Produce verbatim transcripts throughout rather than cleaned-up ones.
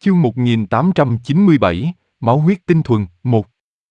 Chương một nghìn tám trăm chín mươi bảy, Máu huyết tinh thuần, một.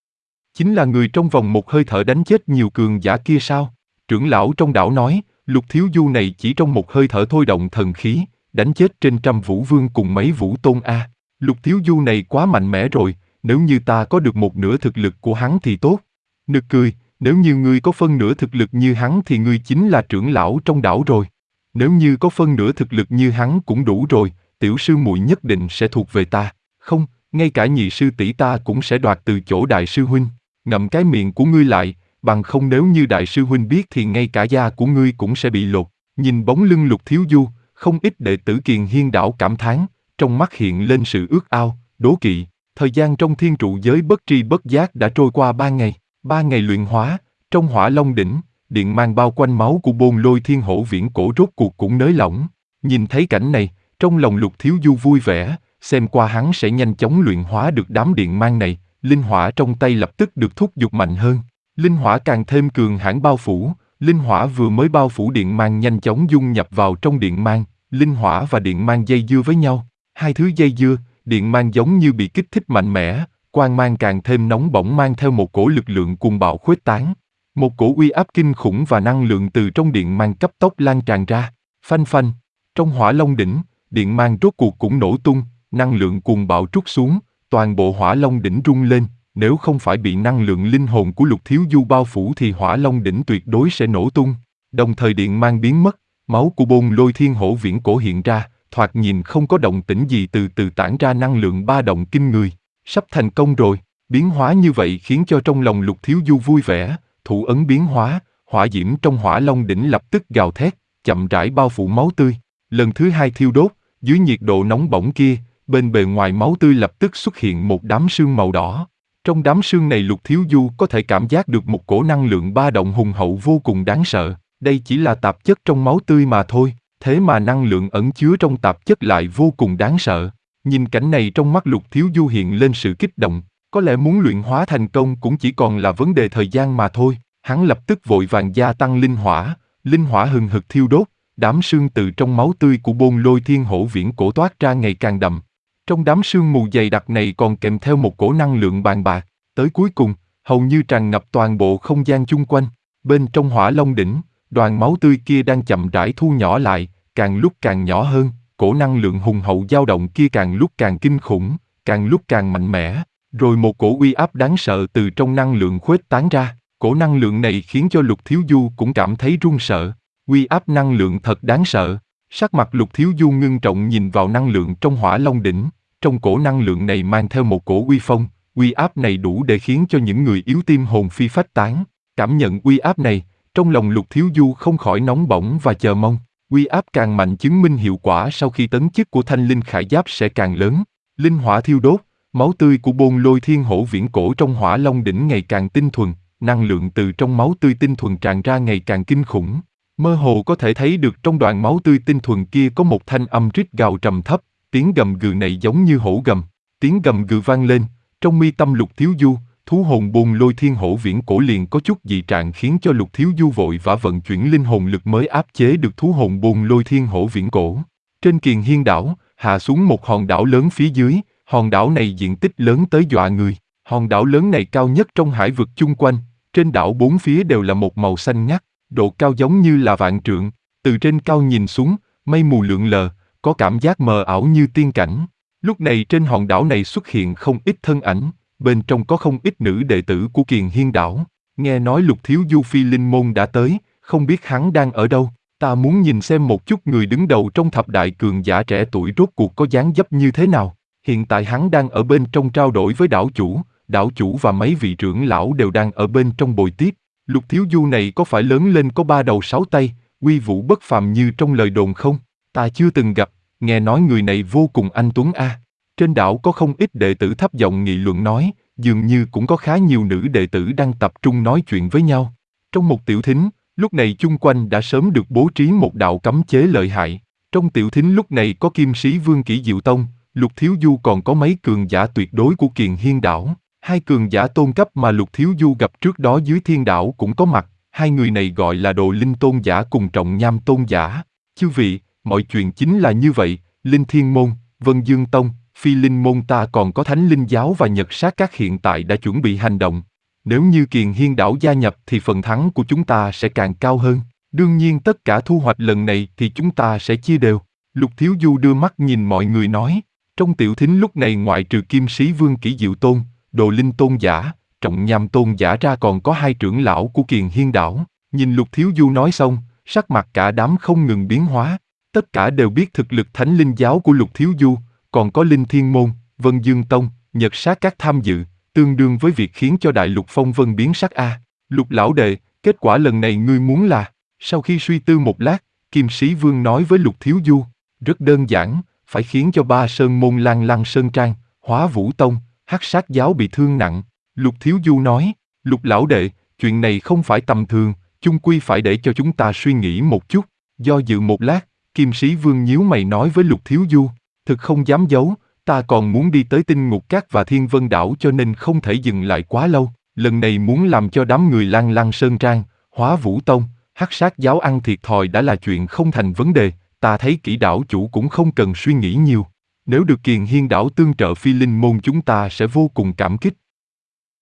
Chính là người trong vòng một hơi thở đánh chết nhiều cường giả kia sao? Trưởng lão trong đảo nói, Lục Thiếu Du này chỉ trong một hơi thở thôi động thần khí, đánh chết trên trăm vũ vương cùng mấy vũ tôn A. Lục Thiếu Du này quá mạnh mẽ rồi, nếu như ta có được một nửa thực lực của hắn thì tốt. Nực cười, nếu như ngươi có phân nửa thực lực như hắn thì ngươi chính là trưởng lão trong đảo rồi. Nếu như có phân nửa thực lực như hắn cũng đủ rồi, tiểu sư muội nhất định sẽ thuộc về ta. Không, ngay cả nhị sư tỷ ta cũng sẽ đoạt từ chỗ đại sư huynh. Ngậm cái miệng của ngươi lại, bằng không nếu như đại sư huynh biết thì ngay cả da của ngươi cũng sẽ bị lột. Nhìn bóng lưng Lục Thiếu Du, không ít đệ tử Kiền Hiên đảo cảm thán, trong mắt hiện lên sự ước ao, đố kỵ. Thời gian trong thiên trụ giới bất tri bất giác đã trôi qua ba ngày. Ba ngày luyện hóa, trong Hỏa Long đỉnh, điện mang bao quanh máu của Bôn Lôi Thiên Hổ viễn cổ rốt cuộc cũng nới lỏng. Nhìn thấy cảnh này, trong lòng Lục Thiếu Du vui vẻ, xem qua hắn sẽ nhanh chóng luyện hóa được đám điện mang này, linh hỏa trong tay lập tức được thúc giục mạnh hơn. Linh hỏa càng thêm cường hãn bao phủ, linh hỏa vừa mới bao phủ điện mang nhanh chóng dung nhập vào trong điện mang, linh hỏa và điện mang dây dưa với nhau. Hai thứ dây dưa, điện mang giống như bị kích thích mạnh mẽ, quang mang càng thêm nóng bỏng mang theo một cổ lực lượng cuồng bạo khuếch tán. Một cổ uy áp kinh khủng và năng lượng từ trong điện mang cấp tốc lan tràn ra. Phanh phanh, trong Hỏa Long đỉnh, điện mang rốt cuộc cũng nổ tung, năng lượng cuồng bạo trút xuống, toàn bộ Hỏa Long đỉnh rung lên. Nếu không phải bị năng lượng linh hồn của Lục Thiếu Du bao phủ thì Hỏa Long đỉnh tuyệt đối sẽ nổ tung. Đồng thời điện mang biến mất, máu của Bôn Lôi Thiên Hổ viễn cổ hiện ra, thoạt nhìn không có động tĩnh gì, từ từ tản ra năng lượng ba động kinh người. Sắp thành công rồi. Biến hóa như vậy khiến cho trong lòng Lục Thiếu Du vui vẻ. Thủ ấn biến hóa, hỏa diễm trong Hỏa Long đỉnh lập tức gào thét, chậm rãi bao phủ máu tươi. Lần thứ hai thiêu đốt, dưới nhiệt độ nóng bỏng kia, bên bề ngoài máu tươi lập tức xuất hiện một đám sương màu đỏ. Trong đám sương này Lục Thiếu Du có thể cảm giác được một cổ năng lượng ba động hùng hậu vô cùng đáng sợ. Đây chỉ là tạp chất trong máu tươi mà thôi, thế mà năng lượng ẩn chứa trong tạp chất lại vô cùng đáng sợ. Nhìn cảnh này trong mắt Lục Thiếu Du hiện lên sự kích động. Có lẽ muốn luyện hóa thành công cũng chỉ còn là vấn đề thời gian mà thôi. Hắn lập tức vội vàng gia tăng linh hỏa, linh hỏa hừng hực thiêu đốt, đám sương từ trong máu tươi của Bôn Lôi Thiên Hổ viễn cổ toát ra ngày càng đậm. Trong đám sương mù dày đặc này còn kèm theo một cổ năng lượng bàn bạc, tới cuối cùng, hầu như tràn ngập toàn bộ không gian chung quanh. Bên trong Hỏa Long đỉnh, đoàn máu tươi kia đang chậm rãi thu nhỏ lại, càng lúc càng nhỏ hơn, cổ năng lượng hùng hậu dao động kia càng lúc càng kinh khủng, càng lúc càng mạnh mẽ. Rồi một cổ uy áp đáng sợ từ trong năng lượng khuếch tán ra, cổ năng lượng này khiến cho Lục Thiếu Du cũng cảm thấy run sợ. Uy áp năng lượng thật đáng sợ. Sắc mặt Lục Thiếu Du ngưng trọng nhìn vào năng lượng trong Hỏa Long đỉnh, trong cổ năng lượng này mang theo một cổ uy phong, uy áp này đủ để khiến cho những người yếu tim hồn phi phách tán. Cảm nhận uy áp này, trong lòng Lục Thiếu Du không khỏi nóng bỏng và chờ mong. Uy áp càng mạnh chứng minh hiệu quả sau khi tấn chức của Thanh Linh Khải Giáp sẽ càng lớn. Linh hỏa thiêu đốt. Máu tươi của Bôn Lôi Thiên Hổ viễn cổ trong Hỏa Long đỉnh ngày càng tinh thuần, năng lượng từ trong máu tươi tinh thuần tràn ra ngày càng kinh khủng. Mơ hồ có thể thấy được trong đoạn máu tươi tinh thuần kia có một thanh âm rít gào trầm thấp, tiếng gầm gừ này giống như hổ gầm. Tiếng gầm gừ vang lên, trong mi tâm Lục Thiếu Du, thú hồn Bôn Lôi Thiên Hổ viễn cổ liền có chút dị trạng khiến cho Lục Thiếu Du vội vã vận chuyển linh hồn lực mới áp chế được thú hồn Bôn Lôi Thiên Hổ viễn cổ. Trên Kiền Hiên đảo, hạ xuống một hòn đảo lớn phía dưới. Hòn đảo này diện tích lớn tới dọa người. Hòn đảo lớn này cao nhất trong hải vực chung quanh. Trên đảo bốn phía đều là một màu xanh ngắt, độ cao giống như là vạn trượng. Từ trên cao nhìn xuống, mây mù lượn lờ, có cảm giác mờ ảo như tiên cảnh. Lúc này trên hòn đảo này xuất hiện không ít thân ảnh, bên trong có không ít nữ đệ tử của Kiền Hiên đảo. Nghe nói Lục Thiếu Du phi linh môn đã tới, không biết hắn đang ở đâu. Ta muốn nhìn xem một chút người đứng đầu trong thập đại cường giả trẻ tuổi rốt cuộc có dáng dấp như thế nào. Hiện tại hắn đang ở bên trong trao đổi với đảo chủ, đảo chủ và mấy vị trưởng lão đều đang ở bên trong bồi tiếp. Lục Thiếu Du này có phải lớn lên có ba đầu sáu tay, uy vũ bất phàm như trong lời đồn không? Ta chưa từng gặp, nghe nói người này vô cùng anh tuấn a. Trên đảo có không ít đệ tử thấp giọng nghị luận nói, dường như cũng có khá nhiều nữ đệ tử đang tập trung nói chuyện với nhau. Trong một tiểu thính, lúc này chung quanh đã sớm được bố trí một đạo cấm chế lợi hại. Trong tiểu thính lúc này có Kim Sĩ Vương Kỷ Diệu Tông, Lục Thiếu Du còn có mấy cường giả tuyệt đối của Kiền Hiên đảo. Hai cường giả tôn cấp mà Lục Thiếu Du gặp trước đó dưới thiên đảo cũng có mặt. Hai người này gọi là Đồ Linh Tôn giả cùng Trọng Nham Tôn giả. Chư vị, mọi chuyện chính là như vậy. Linh Thiên Môn, Vân Dương Tông, Phi Linh môn ta còn có Thánh Linh giáo và Nhật Sát Các hiện tại đã chuẩn bị hành động. Nếu như Kiền Hiên đảo gia nhập thì phần thắng của chúng ta sẽ càng cao hơn. Đương nhiên tất cả thu hoạch lần này thì chúng ta sẽ chia đều. Lục Thiếu Du đưa mắt nhìn mọi người nói. Trong tiểu thính lúc này ngoại trừ Kim Sĩ Vương Kỷ Diệu Tôn, Đồ Linh Tôn giả, Trọng Nham Tôn giả ra còn có hai trưởng lão của Kiền Hiên đảo. Nhìn Lục Thiếu Du nói xong, sắc mặt cả đám không ngừng biến hóa. Tất cả đều biết thực lực Thánh Linh giáo của Lục Thiếu Du, còn có Linh Thiên Môn, Vân Dương Tông, Nhật Sát Các tham dự, tương đương với việc khiến cho Đại Lục phong vân biến sắc a. Lục lão đệ, kết quả lần này ngươi muốn là? Sau khi suy tư một lát, Kim Sĩ Vương nói với Lục Thiếu Du, rất đơn giản, phải khiến cho ba sơn môn Lan Lăng Sơn Trang, Hóa Vũ Tông, Hắc Sát giáo bị thương nặng. Lục Thiếu Du nói, Lục lão đệ, chuyện này không phải tầm thường, chung quy phải để cho chúng ta suy nghĩ một chút. Do dự một lát, Kim Sĩ Vương nhíu mày nói với Lục Thiếu Du, thực không dám giấu, ta còn muốn đi tới Tinh Ngục Các và Thiên Vân đảo cho nên không thể dừng lại quá lâu. Lần này muốn làm cho đám người Lan Lăng Sơn Trang, Hóa Vũ Tông, Hắc Sát giáo ăn thiệt thòi đã là chuyện không thành vấn đề, ta thấy Kỷ đảo chủ cũng không cần suy nghĩ nhiều. Nếu được Kiền Hiên đảo tương trợ Phi Linh môn chúng ta sẽ vô cùng cảm kích.